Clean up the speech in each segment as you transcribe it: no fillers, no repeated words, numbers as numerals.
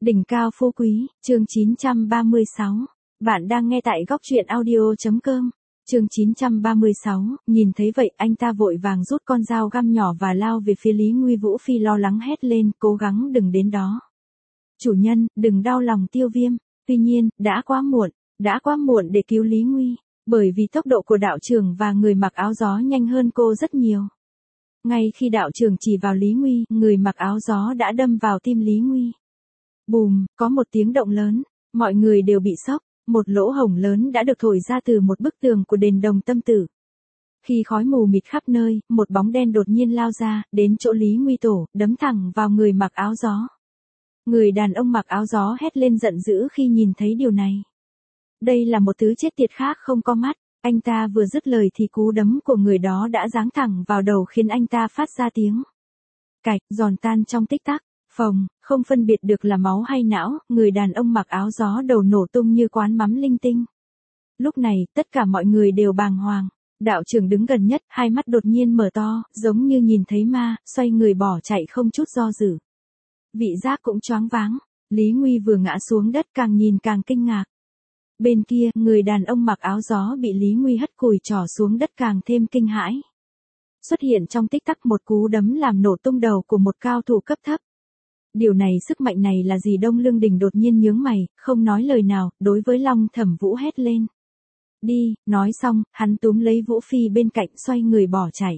Đỉnh cao phú quý, chương 936. Bạn đang nghe tại góc truyện audio.com. Chương 936, nhìn thấy vậy anh ta vội vàng rút con dao găm nhỏ và lao về phía Lý Nguy. Vũ Phi lo lắng hét lên, cố gắng đừng đến đó. Chủ nhân, đừng đau lòng Tiêu Viêm. Tuy nhiên, đã quá muộn để cứu Lý Nguy, bởi vì tốc độ của đạo trưởng và người mặc áo gió nhanh hơn cô rất nhiều. Ngay khi đạo trưởng chỉ vào Lý Nguy, người mặc áo gió đã đâm vào tim Lý Nguy. Bùm, có một tiếng động lớn, mọi người đều bị sốc, một lỗ hổng lớn đã được thổi ra từ một bức tường của đền Đồng Tâm Tử. Khi khói mù mịt khắp nơi, một bóng đen đột nhiên lao ra, đến chỗ Lý Nguy Tổ, đấm thẳng vào người mặc áo gió. Người đàn ông mặc áo gió hét lên giận dữ khi nhìn thấy điều này. Đây là một thứ chết tiệt khác không có mắt, anh ta vừa dứt lời thì cú đấm của người đó đã giáng thẳng vào đầu khiến anh ta phát ra tiếng cạch, giòn tan trong tích tắc. Phồng, không phân biệt được là máu hay não, người đàn ông mặc áo gió đầu nổ tung như quán mắm linh tinh. Lúc này, tất cả mọi người đều bàng hoàng. Đạo trưởng đứng gần nhất, hai mắt đột nhiên mở to, giống như nhìn thấy ma, xoay người bỏ chạy không chút do dự. Vị giác cũng choáng váng, Lý Nguy vừa ngã xuống đất càng nhìn càng kinh ngạc. Bên kia, người đàn ông mặc áo gió bị Lý Nguy hất cùi trỏ xuống đất càng thêm kinh hãi. Xuất hiện trong tích tắc một cú đấm làm nổ tung đầu của một cao thủ cấp thấp. Điều này sức mạnh này là gì? Đông Lương Đình đột nhiên nhướng mày, không nói lời nào, đối với Long Thẩm Vũ hét lên. Đi, nói xong, hắn túm lấy Vũ Phi bên cạnh xoay người bỏ chạy.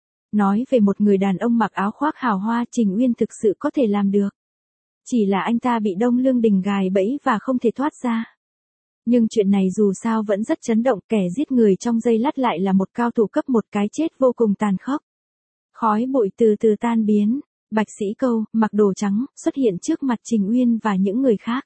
Nói về một người đàn ông mặc áo khoác hào hoa, Trình Uyên thực sự có thể làm được. Chỉ là anh ta bị Đông Lương Đình gài bẫy và không thể thoát ra. Nhưng chuyện này dù sao vẫn rất chấn động, kẻ giết người trong giây lát lại là một cao thủ cấp một, cái chết vô cùng tàn khốc. Khói bụi từ từ tan biến. Bạch Sĩ Câu, mặc đồ trắng, xuất hiện trước mặt Trình Uyên và những người khác.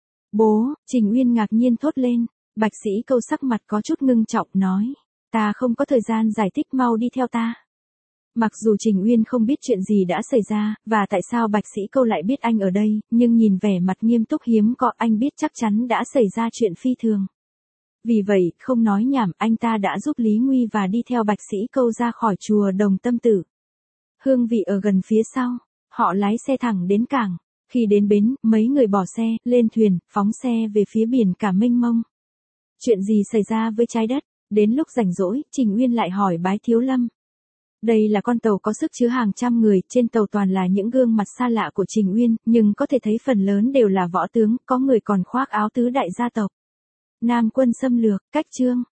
Bố, Trình Uyên ngạc nhiên thốt lên. Bạch Sĩ Câu sắc mặt có chút ngưng trọng nói. Ta không có thời gian giải thích, mau đi theo ta. Mặc dù Trình Uyên không biết chuyện gì đã xảy ra, và tại sao Bạch Sĩ Câu lại biết anh ở đây, nhưng nhìn vẻ mặt nghiêm túc hiếm có, anh biết chắc chắn đã xảy ra chuyện phi thường. Vì vậy, không nói nhảm, anh ta đã giúp Lý Nguy và đi theo Bạch Sĩ Câu ra khỏi chùa Đồng Tâm Tử. Hương vị ở gần phía sau, họ lái xe thẳng đến cảng. Khi đến bến, mấy người bỏ xe, lên thuyền, phóng xe về phía biển cả mênh mông. Chuyện gì xảy ra với trái đất? Đến lúc rảnh rỗi, Trình Uyên lại hỏi Bái Thiếu Lâm. Đây là con tàu có sức chứa hàng trăm người, trên tàu toàn là những gương mặt xa lạ của Trình Uyên, nhưng có thể thấy phần lớn đều là võ tướng, có người còn khoác áo tứ đại gia tộc. Nam quân xâm lược, cách chương.